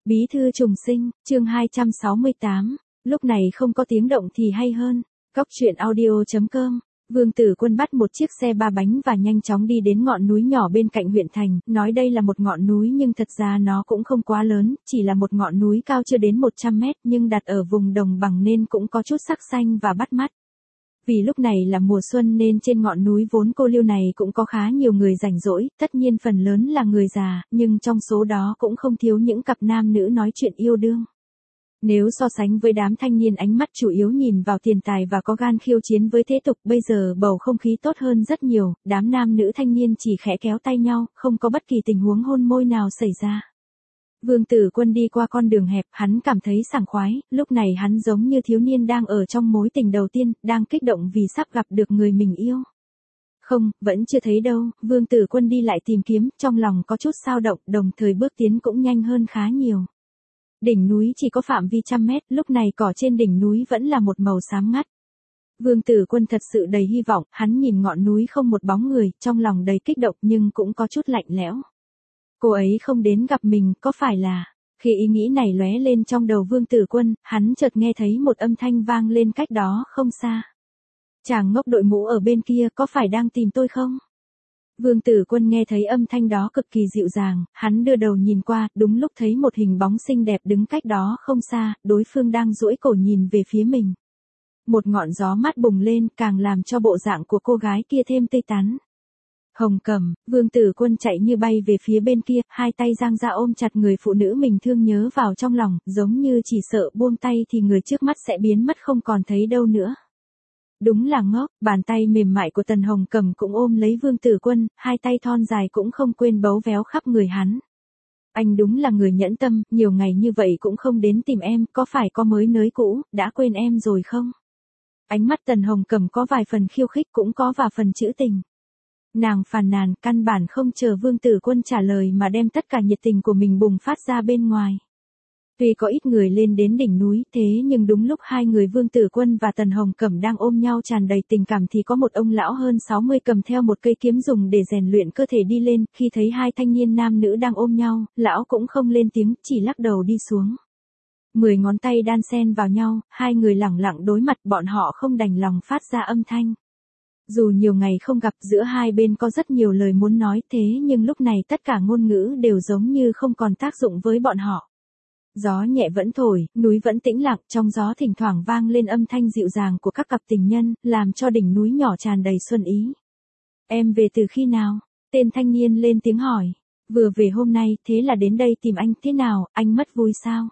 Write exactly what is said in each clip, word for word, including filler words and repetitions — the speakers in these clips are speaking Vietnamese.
Bí thư trùng sinh, chương hai trăm sáu mươi tám, lúc này không có tiếng động thì hay hơn. Cóc truyện audio chấm com. Vương Tử Quân bắt một chiếc xe ba bánh và nhanh chóng đi đến ngọn núi nhỏ bên cạnh huyện thành, nói đây là một ngọn núi nhưng thật ra nó cũng không quá lớn, chỉ là một ngọn núi cao chưa đến một trăm mét nhưng đặt ở vùng đồng bằng nên cũng có chút sắc xanh và bắt mắt. Vì lúc này là mùa xuân nên trên ngọn núi vốn cô liêu này cũng có khá nhiều người rảnh rỗi, tất nhiên phần lớn là người già, nhưng trong số đó cũng không thiếu những cặp nam nữ nói chuyện yêu đương. Nếu so sánh với đám thanh niên ánh mắt chủ yếu nhìn vào tiền tài và có gan khiêu chiến với thế tục, bây giờ bầu không khí tốt hơn rất nhiều, đám nam nữ thanh niên chỉ khẽ kéo tay nhau, không có bất kỳ tình huống hôn môi nào xảy ra. Vương Tử Quân đi qua con đường hẹp, hắn cảm thấy sảng khoái, lúc này hắn giống như thiếu niên đang ở trong mối tình đầu tiên, đang kích động vì sắp gặp được người mình yêu. Không, vẫn chưa thấy đâu, Vương Tử Quân đi lại tìm kiếm, trong lòng có chút dao động, đồng thời bước tiến cũng nhanh hơn khá nhiều. Đỉnh núi chỉ có phạm vi trăm mét, lúc này cỏ trên đỉnh núi vẫn là một màu xám ngắt. Vương Tử Quân thật sự đầy hy vọng, hắn nhìn ngọn núi không một bóng người, trong lòng đầy kích động nhưng cũng có chút lạnh lẽo. Cô ấy không đến gặp mình, có phải là... Khi ý nghĩ này lóe lên trong đầu Vương Tử Quân, hắn chợt nghe thấy một âm thanh vang lên cách đó không xa. Chàng ngốc đội mũ ở bên kia có phải đang tìm tôi không? Vương Tử Quân nghe thấy âm thanh đó cực kỳ dịu dàng, hắn đưa đầu nhìn qua, đúng lúc thấy một hình bóng xinh đẹp đứng cách đó không xa, đối phương đang duỗi cổ nhìn về phía mình. Một ngọn gió mát bùng lên, càng làm cho bộ dạng của cô gái kia thêm tươi tắn. Hồng Cầm, Vương Tử Quân chạy như bay về phía bên kia, hai tay giang ra ôm chặt người phụ nữ mình thương nhớ vào trong lòng, giống như chỉ sợ buông tay thì người trước mắt sẽ biến mất không còn thấy đâu nữa. Đúng là ngốc, bàn tay mềm mại của Tần Hồng Cầm cũng ôm lấy Vương Tử Quân, hai tay thon dài cũng không quên bấu véo khắp người hắn. Anh đúng là người nhẫn tâm, nhiều ngày như vậy cũng không đến tìm em, có phải có mới nới cũ, đã quên em rồi không? Ánh mắt Tần Hồng Cầm có vài phần khiêu khích cũng có vài phần trữ tình. Nàng phàn nàn, căn bản không chờ Vương Tử Quân trả lời mà đem tất cả nhiệt tình của mình bùng phát ra bên ngoài. Tuy có ít người lên đến đỉnh núi, thế nhưng đúng lúc hai người Vương Tử Quân và Tần Hồng Cẩm đang ôm nhau tràn đầy tình cảm thì có một ông lão hơn sáu mươi cầm theo một cây kiếm dùng để rèn luyện cơ thể đi lên, khi thấy hai thanh niên nam nữ đang ôm nhau, lão cũng không lên tiếng, chỉ lắc đầu đi xuống. Mười ngón tay đan xen vào nhau, hai người lẳng lặng đối mặt, bọn họ không đành lòng phát ra âm thanh. Dù nhiều ngày không gặp, giữa hai bên có rất nhiều lời muốn nói, thế nhưng lúc này tất cả ngôn ngữ đều giống như không còn tác dụng với bọn họ. Gió nhẹ vẫn thổi, núi vẫn tĩnh lặng, trong gió thỉnh thoảng vang lên âm thanh dịu dàng của các cặp tình nhân, làm cho đỉnh núi nhỏ tràn đầy xuân ý. Em về từ khi nào? Tên thanh niên lên tiếng hỏi. Vừa về hôm nay, thế là đến đây tìm anh, thế nào, anh mất vui sao?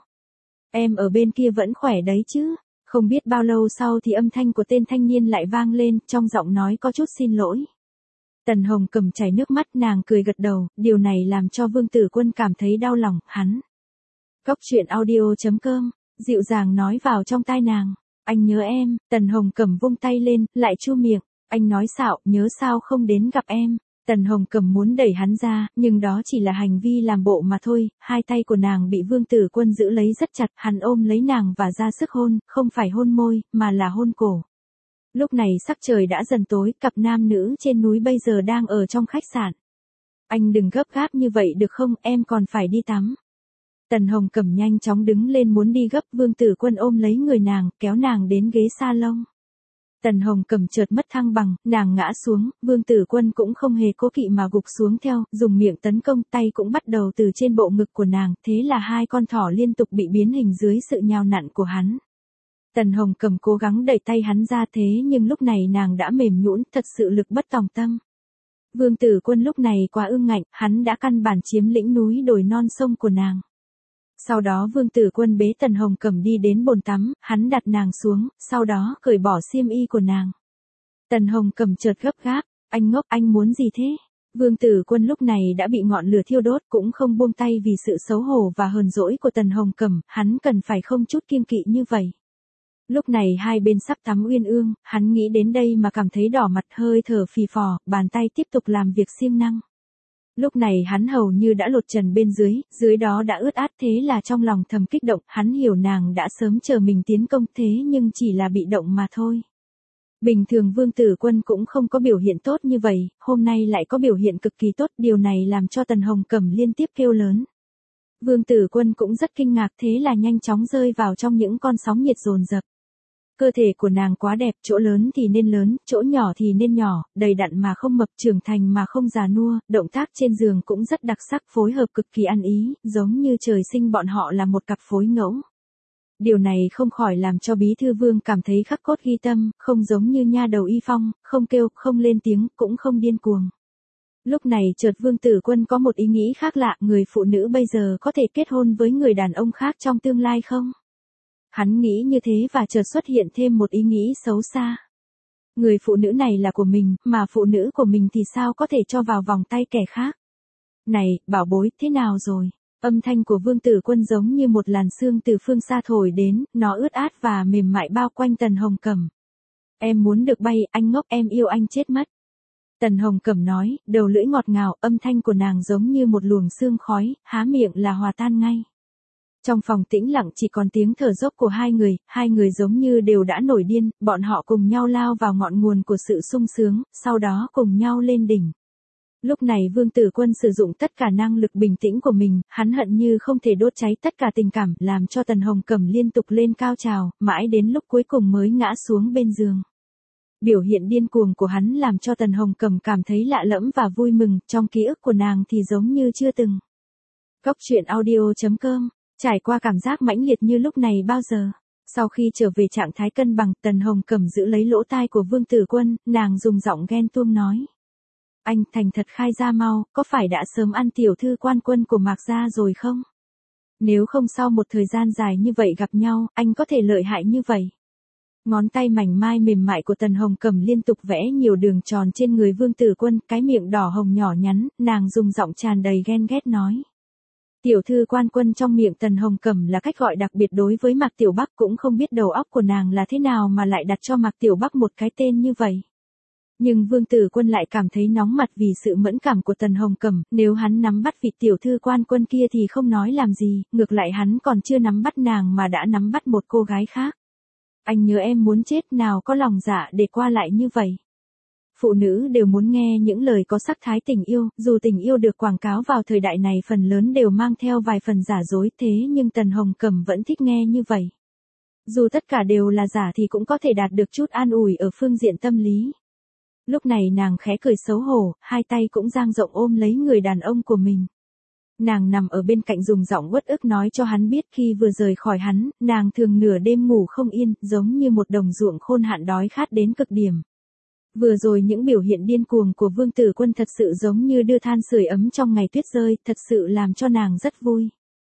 Em ở bên kia vẫn khỏe đấy chứ? Không biết bao lâu sau thì âm thanh của tên thanh niên lại vang lên, trong giọng nói có chút xin lỗi. Tần Hồng Cầm chảy nước mắt, nàng cười gật đầu, điều này làm cho Vương Tử Quân cảm thấy đau lòng, hắn. Cóc truyện audio chấm com, dịu dàng nói vào trong tai nàng. Anh nhớ em, Tần Hồng Cầm vung tay lên, lại chu miệng. Anh nói xạo, nhớ sao không đến gặp em. Tần Hồng Cầm muốn đẩy hắn ra, nhưng đó chỉ là hành vi làm bộ mà thôi, hai tay của nàng bị Vương Tử Quân giữ lấy rất chặt, hắn ôm lấy nàng và ra sức hôn, không phải hôn môi, mà là hôn cổ. Lúc này sắc trời đã dần tối, cặp nam nữ trên núi bây giờ đang ở trong khách sạn. Anh đừng gấp gáp như vậy được không, em còn phải đi tắm. Tần Hồng Cầm nhanh chóng đứng lên muốn đi gấp, Vương Tử Quân ôm lấy người nàng, kéo nàng đến ghế salon. Tần Hồng Cầm chợt mất thăng bằng, nàng ngã xuống, Vương Tử Quân cũng không hề cố kỵ mà gục xuống theo, dùng miệng tấn công, tay cũng bắt đầu từ trên bộ ngực của nàng, thế là hai con thỏ liên tục bị biến hình dưới sự nhào nặn của hắn. Tần Hồng Cầm cố gắng đẩy tay hắn ra thế nhưng lúc này nàng đã mềm nhũn, thật sự lực bất tòng tâm. Vương Tử Quân lúc này quá ương ngạnh, hắn đã căn bản chiếm lĩnh núi đồi non sông của nàng. Sau đó Vương Tử Quân bế Tần Hồng Cầm đi đến bồn tắm, hắn đặt nàng xuống, sau đó cởi bỏ xiêm y của nàng. Tần Hồng Cầm chợt gấp gáp, anh ngốc, anh muốn gì thế? Vương Tử Quân lúc này đã bị ngọn lửa thiêu đốt, cũng không buông tay vì sự xấu hổ và hờn dỗi của Tần Hồng Cầm, hắn cần phải không chút kiêng kỵ như vậy. Lúc này hai bên sắp tắm uyên ương, hắn nghĩ đến đây mà cảm thấy đỏ mặt, hơi thở phì phò, bàn tay tiếp tục làm việc siêng năng. Lúc này hắn hầu như đã lột trần bên dưới, dưới đó đã ướt át, thế là trong lòng thầm kích động, hắn hiểu nàng đã sớm chờ mình tiến công thế nhưng chỉ là bị động mà thôi. Bình thường Vương Tử Quân cũng không có biểu hiện tốt như vậy, hôm nay lại có biểu hiện cực kỳ tốt, điều này làm cho Tần Hồng Cầm liên tiếp kêu lớn. Vương Tử Quân cũng rất kinh ngạc, thế là nhanh chóng rơi vào trong những con sóng nhiệt dồn dập. Cơ thể của nàng quá đẹp, chỗ lớn thì nên lớn, chỗ nhỏ thì nên nhỏ, đầy đặn mà không mập, trưởng thành mà không già nua, động tác trên giường cũng rất đặc sắc, phối hợp cực kỳ ăn ý, giống như trời sinh bọn họ là một cặp phối ngẫu. Điều này không khỏi làm cho Bí Thư Vương cảm thấy khắc cốt ghi tâm, không giống như nha đầu Y Phong, không kêu, không lên tiếng, cũng không điên cuồng. Lúc này chợt Vương Tử Quân có một ý nghĩ khác lạ, người phụ nữ bây giờ có thể kết hôn với người đàn ông khác trong tương lai không? Hắn nghĩ như thế và chợt xuất hiện thêm một ý nghĩ xấu xa. Người phụ nữ này là của mình, mà phụ nữ của mình thì sao có thể cho vào vòng tay kẻ khác? Này, bảo bối, thế nào rồi? Âm thanh của Vương Tử Quân giống như một làn sương từ phương xa thổi đến, nó ướt át và mềm mại bao quanh Tần Hồng Cẩm. Em muốn được bay, anh ngốc, em yêu anh chết mất. Tần Hồng Cẩm nói, đầu lưỡi ngọt ngào, âm thanh của nàng giống như một luồng sương khói, há miệng là hòa tan ngay. Trong phòng tĩnh lặng chỉ còn tiếng thở dốc của hai người, hai người giống như đều đã nổi điên, bọn họ cùng nhau lao vào ngọn nguồn của sự sung sướng, sau đó cùng nhau lên đỉnh. Lúc này Vương Tử Quân sử dụng tất cả năng lực bình tĩnh của mình, hắn hận như không thể đốt cháy tất cả tình cảm, làm cho Tần Hồng Cẩm liên tục lên cao trào, mãi đến lúc cuối cùng mới ngã xuống bên giường. Biểu hiện điên cuồng của hắn làm cho Tần Hồng Cẩm cảm thấy lạ lẫm và vui mừng, trong ký ức của nàng thì giống như chưa từng. Cốc truyện audio chấm com, trải qua cảm giác mãnh liệt như lúc này bao giờ. Sau khi trở về trạng thái cân bằng, Tần Hồng Cẩm giữ lấy lỗ tai của Vương Tử Quân, nàng dùng giọng ghen tuông nói. Anh thành thật khai ra mau, có phải đã sớm ăn tiểu thư quan quân của Mạc Gia rồi không? Nếu không sau một thời gian dài như vậy gặp nhau, anh có thể lợi hại như vậy. Ngón tay mảnh mai mềm mại của Tần Hồng Cẩm liên tục vẽ nhiều đường tròn trên người Vương Tử Quân, cái miệng đỏ hồng nhỏ nhắn, nàng dùng giọng tràn đầy ghen ghét nói. Tiểu thư quan quân trong miệng Tần Hồng Cẩm là cách gọi đặc biệt đối với Mạc Tiểu Bắc, cũng không biết đầu óc của nàng là thế nào mà lại đặt cho Mạc Tiểu Bắc một cái tên như vậy. Nhưng Vương Tử Quân lại cảm thấy nóng mặt vì sự mẫn cảm của Tần Hồng Cẩm, nếu hắn nắm bắt vị tiểu thư quan quân kia thì không nói làm gì, ngược lại hắn còn chưa nắm bắt nàng mà đã nắm bắt một cô gái khác. Anh nhớ em muốn chết, nào có lòng dạ để qua lại như vậy. Phụ nữ đều muốn nghe những lời có sắc thái tình yêu, dù tình yêu được quảng cáo vào thời đại này phần lớn đều mang theo vài phần giả dối, thế nhưng Tần Hồng Cẩm vẫn thích nghe như vậy. Dù tất cả đều là giả thì cũng có thể đạt được chút an ủi ở phương diện tâm lý. Lúc này nàng khẽ cười xấu hổ, hai tay cũng dang rộng ôm lấy người đàn ông của mình. Nàng nằm ở bên cạnh dùng giọng uất ức nói cho hắn biết khi vừa rời khỏi hắn, nàng thường nửa đêm ngủ không yên, giống như một đồng ruộng khôn hạn đói khát đến cực điểm. Vừa rồi những biểu hiện điên cuồng của Vương Tử Quân thật sự giống như đưa than sưởi ấm trong ngày tuyết rơi, thật sự làm cho nàng rất vui.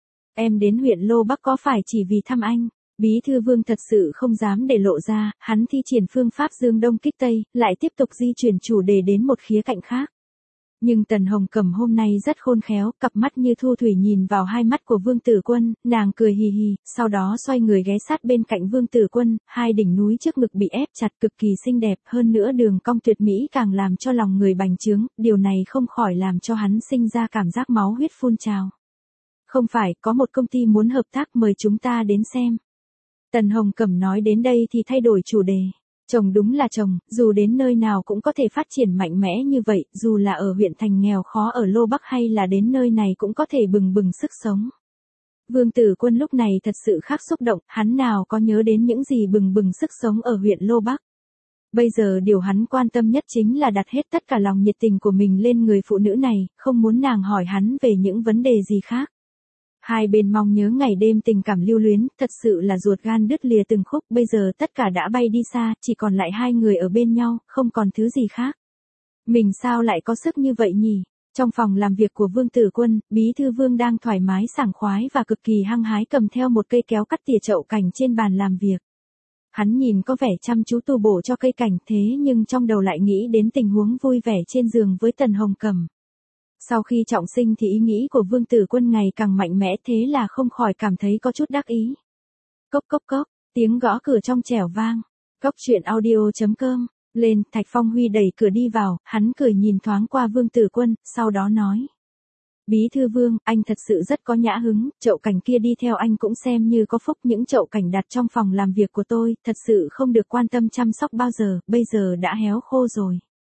Em đến huyện Lô Bắc có phải chỉ vì thăm anh? Bí thư Vương thật sự không dám để lộ ra, hắn thi triển phương pháp dương đông kích tây, lại tiếp tục di chuyển chủ đề đến một khía cạnh khác. Nhưng Tần Hồng Cẩm hôm nay rất khôn khéo, cặp mắt như thu thủy nhìn vào hai mắt của Vương Tử Quân, nàng cười hì hì, sau đó xoay người ghé sát bên cạnh Vương Tử Quân, hai đỉnh núi trước ngực bị ép chặt cực kỳ xinh đẹp, hơn nữa đường cong tuyệt mỹ càng làm cho lòng người bành trướng, điều này không khỏi làm cho hắn sinh ra cảm giác máu huyết phun trào. Không phải, có một công ty muốn hợp tác mời chúng ta đến xem. Tần Hồng Cẩm nói đến đây thì thay đổi chủ đề. Chồng đúng là chồng, dù đến nơi nào cũng có thể phát triển mạnh mẽ như vậy, dù là ở huyện thành nghèo khó ở Lô Bắc hay là đến nơi này cũng có thể bừng bừng sức sống. Vương Tử Quân lúc này thật sự khác xúc động, hắn nào có nhớ đến những gì bừng bừng sức sống ở huyện Lô Bắc. Bây giờ điều hắn quan tâm nhất chính là đặt hết tất cả lòng nhiệt tình của mình lên người phụ nữ này, không muốn nàng hỏi hắn về những vấn đề gì khác. Hai bên mong nhớ ngày đêm tình cảm lưu luyến, thật sự là ruột gan đứt lìa từng khúc, bây giờ tất cả đã bay đi xa, chỉ còn lại hai người ở bên nhau, không còn thứ gì khác. Mình sao lại có sức như vậy nhỉ? Trong phòng làm việc của Vương Tử Quân, Bí thư Vương đang thoải mái sảng khoái và cực kỳ hăng hái cầm theo một cây kéo cắt tỉa chậu cảnh trên bàn làm việc. Hắn nhìn có vẻ chăm chú tu bổ cho cây cảnh, thế nhưng trong đầu lại nghĩ đến tình huống vui vẻ trên giường với Tần Hồng Cẩm. Sau khi trọng sinh thì ý nghĩ của Vương Tử Quân ngày càng mạnh mẽ, thế là không khỏi cảm thấy có chút đắc ý. Cốc cốc cốc, tiếng gõ cửa trong trẻo vang. Cốc truyện audio chấm com, lên, Thạch Phong Huy đẩy cửa đi vào, hắn cười nhìn thoáng qua Vương Tử Quân, sau đó nói. Bí thư Vương, anh thật sự rất có nhã hứng, chậu cảnh kia đi theo anh cũng xem như có phúc, những chậu cảnh đặt trong phòng làm việc của tôi, thật sự không được quan tâm chăm sóc bao giờ, bây giờ đã héo khô rồi.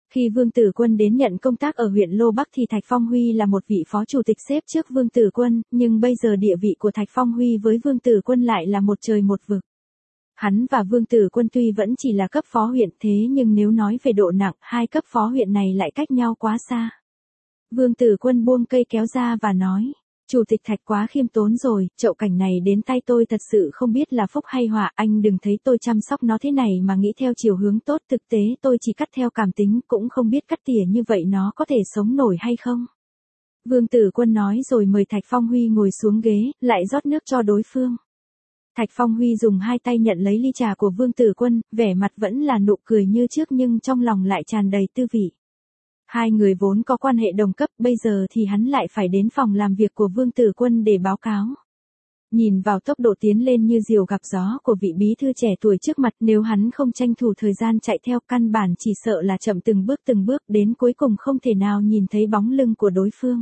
Khi Vương Tử Quân đến nhận công tác ở huyện Lô Bắc thì Thạch Phong Huy là một vị phó chủ tịch xếp trước Vương Tử Quân, nhưng bây giờ địa vị của Thạch Phong Huy với Vương Tử Quân lại là một trời một vực. Hắn và Vương Tử Quân tuy vẫn chỉ là cấp phó huyện thế nhưng nếu nói về độ nặng, hai cấp phó huyện này lại cách nhau quá xa. Vương Tử Quân buông cây kéo ra và nói, Chủ tịch Thạch quá khiêm tốn rồi, chậu cảnh này đến tay tôi thật sự không biết là phúc hay họa, anh đừng thấy tôi chăm sóc nó thế này mà nghĩ theo chiều hướng tốt, thực tế tôi chỉ cắt theo cảm tính, cũng không biết cắt tỉa như vậy nó có thể sống nổi hay không. Vương Tử Quân nói rồi mời Thạch Phong Huy ngồi xuống ghế, lại rót nước cho đối phương. Thạch Phong Huy dùng hai tay nhận lấy ly trà của Vương Tử Quân, vẻ mặt vẫn là nụ cười như trước nhưng trong lòng lại tràn đầy tư vị. Hai người vốn có quan hệ đồng cấp, bây giờ thì hắn lại phải đến phòng làm việc của Vương Tử Quân để báo cáo. Nhìn vào tốc độ tiến lên như diều gặp gió của vị bí thư trẻ tuổi trước mặt, nếu hắn không tranh thủ thời gian chạy theo căn bản chỉ sợ là chậm từng bước từng bước đến cuối cùng không thể nào nhìn thấy bóng lưng của đối phương.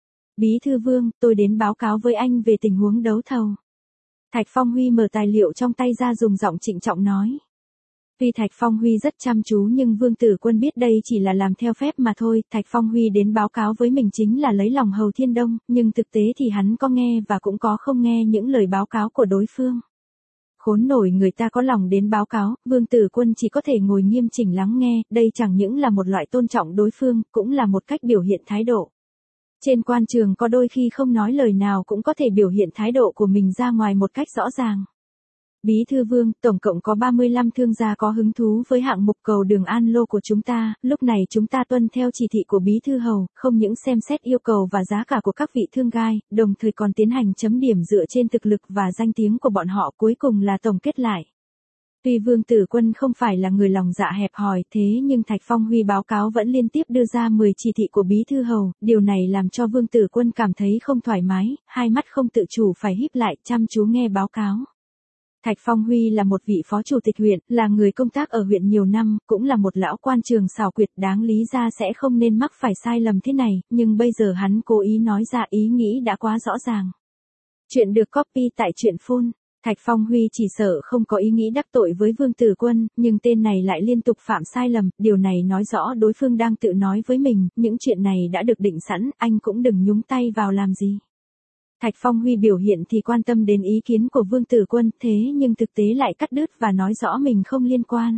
Bí thư Vương, tôi đến báo cáo với anh về tình huống đấu thầu. Thạch Phong Huy mở tài liệu trong tay ra dùng giọng trịnh trọng nói. Tuy Thạch Phong Huy rất chăm chú nhưng Vương Tử Quân biết đây chỉ là làm theo phép mà thôi, Thạch Phong Huy đến báo cáo với mình chính là lấy lòng Hầu Thiên Đông, nhưng thực tế thì hắn có nghe và cũng có không nghe những lời báo cáo của đối phương. Khốn nổi người ta có lòng đến báo cáo, Vương Tử Quân chỉ có thể ngồi nghiêm chỉnh lắng nghe, đây chẳng những là một loại tôn trọng đối phương, cũng là một cách biểu hiện thái độ. Trên quan trường có đôi khi không nói lời nào cũng có thể biểu hiện thái độ của mình ra ngoài một cách rõ ràng. Bí thư Vương, tổng cộng có ba mươi lăm thương gia có hứng thú với hạng mục cầu đường An Lô của chúng ta, lúc này chúng ta tuân theo chỉ thị của Bí thư Hầu, không những xem xét yêu cầu và giá cả của các vị thương gai, đồng thời còn tiến hành chấm điểm dựa trên thực lực và danh tiếng của bọn họ, cuối cùng là tổng kết lại. Tuy Vương Tử Quân không phải là người lòng dạ hẹp hòi thế nhưng Thạch Phong Huy báo cáo vẫn liên tiếp đưa ra mười chỉ thị của Bí thư Hầu, điều này làm cho Vương Tử Quân cảm thấy không thoải mái, hai mắt không tự chủ phải híp lại chăm chú nghe báo cáo. Thạch Phong Huy là một vị phó chủ tịch huyện, là người công tác ở huyện nhiều năm, cũng là một lão quan trường xảo quyệt, đáng lý ra sẽ không nên mắc phải sai lầm thế này, nhưng bây giờ hắn cố ý nói ra ý nghĩ đã quá rõ ràng. Chuyện được copy tại truyện phun. Thạch Phong Huy chỉ sợ không có ý nghĩ đắc tội với Vương Tử Quân, nhưng tên này lại liên tục phạm sai lầm, điều này nói rõ đối phương đang tự nói với mình, những chuyện này đã được định sẵn, anh cũng đừng nhúng tay vào làm gì. Thạch Phong Huy biểu hiện thì quan tâm đến ý kiến của Vương Tử Quân, thế nhưng thực tế lại cắt đứt và nói rõ mình không liên quan.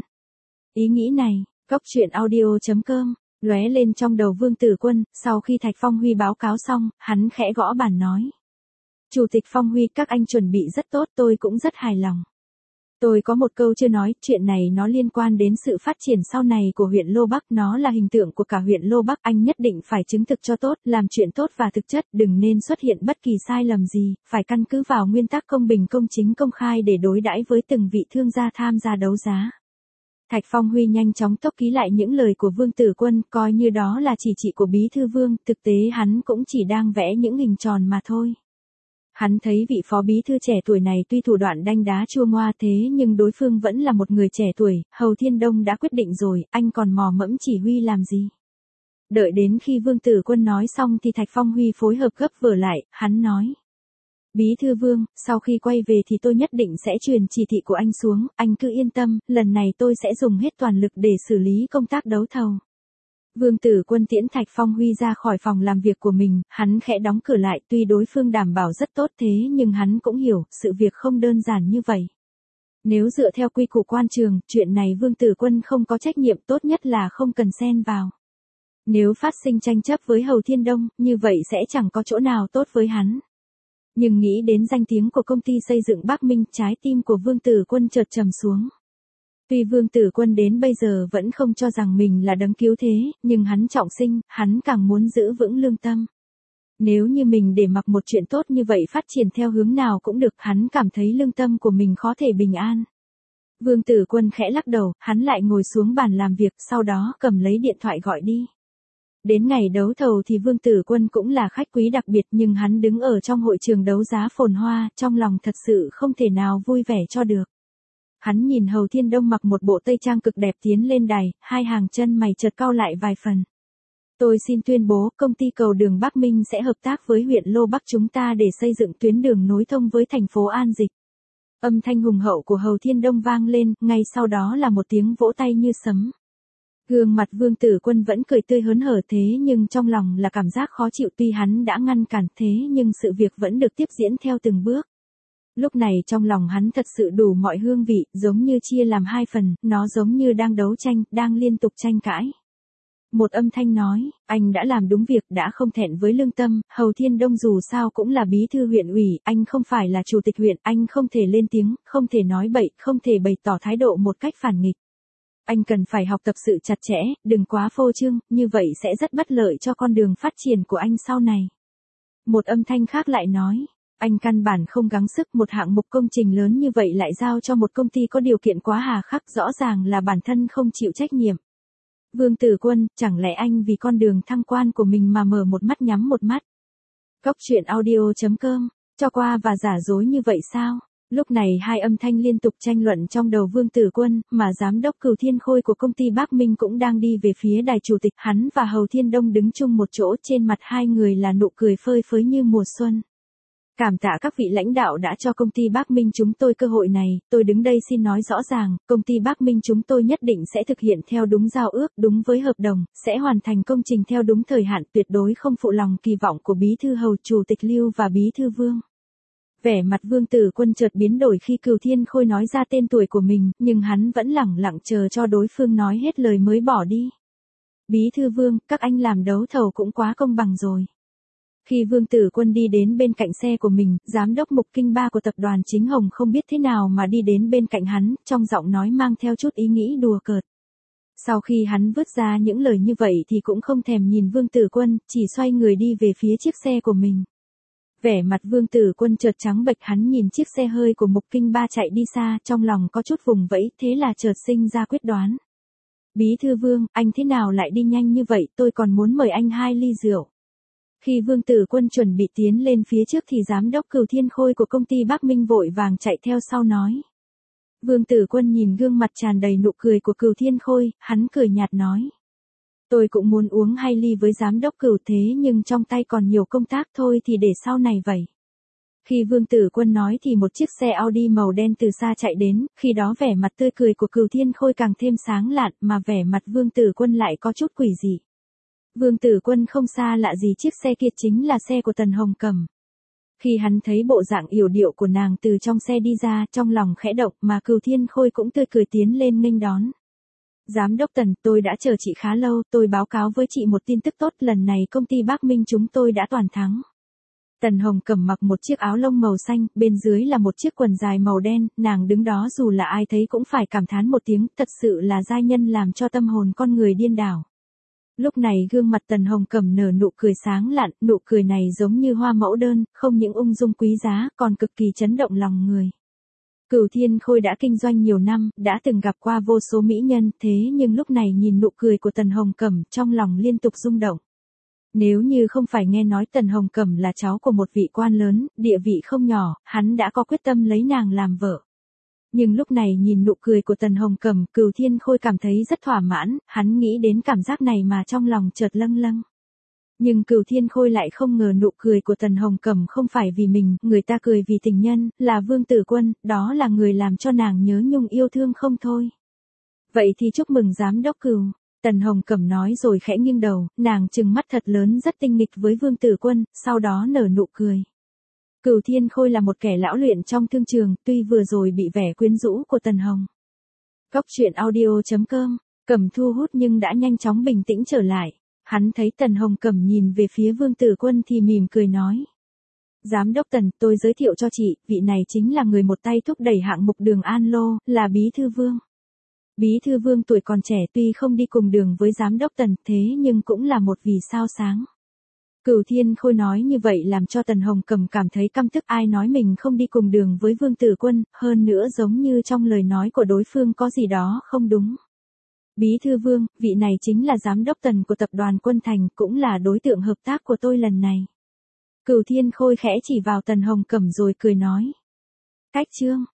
Ý nghĩ này, cóc truyện audio chấm com, lóe lên trong đầu Vương Tử Quân, sau khi Thạch Phong Huy báo cáo xong, hắn khẽ gõ bàn nói. Chủ tịch Phong Huy, các anh chuẩn bị rất tốt, tôi cũng rất hài lòng. Tôi có một câu chưa nói, chuyện này nó liên quan đến sự phát triển sau này của huyện Lô Bắc, nó là hình tượng của cả huyện Lô Bắc, anh nhất định phải chứng thực cho tốt, làm chuyện tốt và thực chất, đừng nên xuất hiện bất kỳ sai lầm gì, phải căn cứ vào nguyên tắc công bình công chính công khai để đối đãi với từng vị thương gia tham gia đấu giá. Thạch Phong Huy nhanh chóng tốc ký lại những lời của Vương Tử Quân, coi như đó là chỉ thị của Bí thư Vương, thực tế hắn cũng chỉ đang vẽ những hình tròn mà thôi. Hắn thấy vị phó bí thư trẻ tuổi này tuy thủ đoạn đanh đá chua ngoa thế nhưng đối phương vẫn là một người trẻ tuổi, Hầu Thiên Đông đã quyết định rồi, anh còn mò mẫm chỉ huy làm gì. Đợi đến khi Vương Tử Quân nói xong thì Thạch Phong Huy phối hợp gấp vở lại, hắn nói. Bí thư Vương, sau khi quay về thì tôi nhất định sẽ truyền chỉ thị của anh xuống, anh cứ yên tâm, lần này tôi sẽ dùng hết toàn lực để xử lý công tác đấu thầu. Vương Tử Quân tiễn Thạch Phong Huy ra khỏi phòng làm việc của mình, hắn khẽ đóng cửa lại, tuy đối phương đảm bảo rất tốt thế nhưng hắn cũng hiểu, sự việc không đơn giản như vậy. Nếu dựa theo quy củ quan trường, chuyện này Vương Tử Quân không có trách nhiệm, tốt nhất là không cần xen vào. Nếu phát sinh tranh chấp với Hầu Thiên Đông, như vậy sẽ chẳng có chỗ nào tốt với hắn. Nhưng nghĩ đến danh tiếng của công ty xây dựng Bắc Minh, trái tim của Vương Tử Quân chợt trầm xuống. Tuy Vương Tử Quân đến bây giờ vẫn không cho rằng mình là đấng cứu thế, nhưng hắn trọng sinh, hắn càng muốn giữ vững lương tâm. Nếu như mình để mặc một chuyện tốt như vậy phát triển theo hướng nào cũng được, hắn cảm thấy lương tâm của mình khó thể bình an. Vương Tử Quân khẽ lắc đầu, hắn lại ngồi xuống bàn làm việc, sau đó cầm lấy điện thoại gọi đi. Đến ngày đấu thầu thì Vương Tử Quân cũng là khách quý đặc biệt nhưng hắn đứng ở trong hội trường đấu giá phồn hoa, trong lòng thật sự không thể nào vui vẻ cho được. Hắn nhìn Hầu Thiên Đông mặc một bộ tây trang cực đẹp tiến lên đài, hai hàng chân mày chợt cau lại vài phần. Tôi xin tuyên bố, công ty cầu đường Bắc Minh sẽ hợp tác với huyện Lô Bắc chúng ta để xây dựng tuyến đường nối thông với thành phố An Dịch. Âm thanh hùng hậu của Hầu Thiên Đông vang lên, ngay sau đó là một tiếng vỗ tay như sấm. Gương mặt Vương Tử Quân vẫn cười tươi hớn hở thế nhưng trong lòng là cảm giác khó chịu tuy hắn đã ngăn cản thế nhưng sự việc vẫn được tiếp diễn theo từng bước. Lúc này trong lòng hắn thật sự đủ mọi hương vị, giống như chia làm hai phần, nó giống như đang đấu tranh, đang liên tục tranh cãi. Một âm thanh nói, anh đã làm đúng việc, đã không thẹn với lương tâm, Hầu Thiên Đông dù sao cũng là bí thư huyện ủy, anh không phải là chủ tịch huyện, anh không thể lên tiếng, không thể nói bậy, không thể bày tỏ thái độ một cách phản nghịch. Anh cần phải học tập sự chặt chẽ, đừng quá phô trương, như vậy sẽ rất bất lợi cho con đường phát triển của anh sau này. Một âm thanh khác lại nói, anh căn bản không gắng sức, một hạng mục công trình lớn như vậy lại giao cho một công ty có điều kiện quá hà khắc, rõ ràng là bản thân không chịu trách nhiệm. Vương Tử Quân, chẳng lẽ anh vì con đường thăng quan của mình mà mở một mắt nhắm một mắt? Cóc truyện audio chấm com, cho qua và giả dối như vậy sao? Lúc này hai âm thanh liên tục tranh luận trong đầu Vương Tử Quân, mà giám đốc Cửu Thiên Khôi của công ty Bắc Minh cũng đang đi về phía đài chủ tịch, hắn và Hầu Thiên Đông đứng chung một chỗ, trên mặt hai người là nụ cười phơi phới như mùa xuân. Cảm tạ các vị lãnh đạo đã cho công ty Bắc Minh chúng tôi cơ hội này, tôi đứng đây xin nói rõ ràng, công ty Bắc Minh chúng tôi nhất định sẽ thực hiện theo đúng giao ước, đúng với hợp đồng, sẽ hoàn thành công trình theo đúng thời hạn, tuyệt đối không phụ lòng kỳ vọng của Bí thư Hầu, Chủ tịch Lưu và Bí thư Vương. Vẻ mặt Vương Tử Quân chợt biến đổi khi Cửu Thiên Khôi nói ra tên tuổi của mình, nhưng hắn vẫn lẳng lặng chờ cho đối phương nói hết lời mới bỏ đi. Bí thư Vương, các anh làm đấu thầu cũng quá công bằng rồi. Khi Vương Tử Quân đi đến bên cạnh xe của mình, giám đốc Mục Kinh Ba của tập đoàn Chính Hồng không biết thế nào mà đi đến bên cạnh hắn, trong giọng nói mang theo chút ý nghĩ đùa cợt. Sau khi hắn vứt ra những lời như vậy thì cũng không thèm nhìn Vương Tử Quân, chỉ xoay người đi về phía chiếc xe của mình. Vẻ mặt Vương Tử Quân chợt trắng bệch, hắn nhìn chiếc xe hơi của Mục Kinh Ba chạy đi xa, trong lòng có chút vùng vẫy, thế là chợt sinh ra quyết đoán. Bí thư Vương, anh thế nào lại đi nhanh như vậy, tôi còn muốn mời anh hai ly rượu. Khi Vương Tử Quân chuẩn bị tiến lên phía trước thì giám đốc Cửu Thiên Khôi của công ty Bắc Minh vội vàng chạy theo sau nói. Vương Tử Quân nhìn gương mặt tràn đầy nụ cười của Cửu Thiên Khôi, hắn cười nhạt nói. Tôi cũng muốn uống hai ly với giám đốc Cửu thế nhưng trong tay còn nhiều công tác thôi thì để sau này vậy. Khi Vương Tử Quân nói thì một chiếc xe Audi màu đen từ xa chạy đến, khi đó vẻ mặt tươi cười của Cửu Thiên Khôi càng thêm sáng lạn mà vẻ mặt Vương Tử Quân lại có chút quỷ dị. Vương Tử Quân không xa lạ gì chiếc xe kia chính là xe của Tần Hồng Cẩm. Khi hắn thấy bộ dạng yểu điệu của nàng từ trong xe đi ra, trong lòng khẽ động mà Cửu Thiên Khôi cũng tươi cười tiến lên nghênh đón. Giám đốc Tần, tôi đã chờ chị khá lâu, tôi báo cáo với chị một tin tức tốt, lần này công ty Bắc Minh chúng tôi đã toàn thắng. Tần Hồng Cẩm mặc một chiếc áo lông màu xanh, bên dưới là một chiếc quần dài màu đen, nàng đứng đó dù là ai thấy cũng phải cảm thán một tiếng, thật sự là giai nhân làm cho tâm hồn con người điên đảo. Lúc này gương mặt Tần Hồng Cẩm nở nụ cười sáng lạn, nụ cười này giống như hoa mẫu đơn, không những ung dung quý giá, còn cực kỳ chấn động lòng người. Cửu Thiên Khôi đã kinh doanh nhiều năm, đã từng gặp qua vô số mỹ nhân, thế nhưng lúc này nhìn nụ cười của Tần Hồng Cẩm, trong lòng liên tục rung động. Nếu như không phải nghe nói Tần Hồng Cẩm là cháu của một vị quan lớn, địa vị không nhỏ, hắn đã có quyết tâm lấy nàng làm vợ. Nhưng lúc này nhìn nụ cười của Tần Hồng Cẩm, Cửu Thiên Khôi cảm thấy rất thỏa mãn, hắn nghĩ đến cảm giác này mà trong lòng chợt lâng lâng. Nhưng Cửu Thiên Khôi lại không ngờ nụ cười của Tần Hồng Cẩm không phải vì mình, người ta cười vì tình nhân, là Vương Tử Quân, đó là người làm cho nàng nhớ nhung yêu thương không thôi. Vậy thì chúc mừng giám đốc Cửu. Tần Hồng Cẩm nói rồi khẽ nghiêng đầu, nàng trừng mắt thật lớn rất tinh nghịch với Vương Tử Quân, sau đó nở nụ cười. Cửu Thiên Khôi là một kẻ lão luyện trong thương trường, tuy vừa rồi bị vẻ quyến rũ của Tần Hồng. Cóc truyện audio chấm com, Cẩm thu hút nhưng đã nhanh chóng bình tĩnh trở lại. Hắn thấy Tần Hồng Cẩm nhìn về phía Vương Tử Quân thì mỉm cười nói. Giám đốc Tần, tôi giới thiệu cho chị, vị này chính là người một tay thúc đẩy hạng mục đường An Lô, là Bí thư Vương. Bí thư Vương tuổi còn trẻ tuy không đi cùng đường với giám đốc Tần, thế nhưng cũng là một vì sao sáng. Cửu Thiên Khôi nói như vậy làm cho Tần Hồng Cẩm cảm thấy căm tức, ai nói mình không đi cùng đường với Vương Tử Quân, hơn nữa giống như trong lời nói của đối phương có gì đó không đúng. Bí thư Vương, vị này chính là giám đốc Tần của tập đoàn Quân Thành, cũng là đối tượng hợp tác của tôi lần này. Cửu Thiên Khôi khẽ chỉ vào Tần Hồng Cẩm rồi cười nói. Cách chương